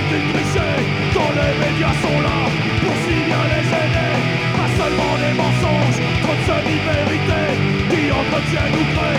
faut-il tricher quand les médias sont là pour signaler les aînés? Pas seulement des mensonges, trop de semi-vérités qui entretiennent ou créent